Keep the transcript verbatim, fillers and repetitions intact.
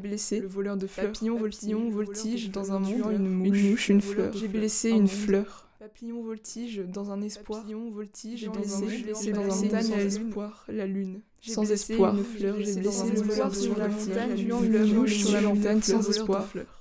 blessé le voleur de fleurs. Papillon, voltillon, voltige dans un monde, tuant une mouche, une mouche, une le voleur fleur. de J'ai fleurs. blessé Un une monde. fleur. Papillon, voltige dans un espoir. Papillon, voltige, J'ai dans blessé, un j'ai blessé monde, dans un sans montagne à lune. l'espoir, la lune. J'ai Sans blessé espoir, une fleur, j'ai blessé blessé dans un le espoir voleur de sur la fleurs. montagne, J'ai une blessé fleur une sur la fleur, montagne le sans voleur de espoir. fleurs.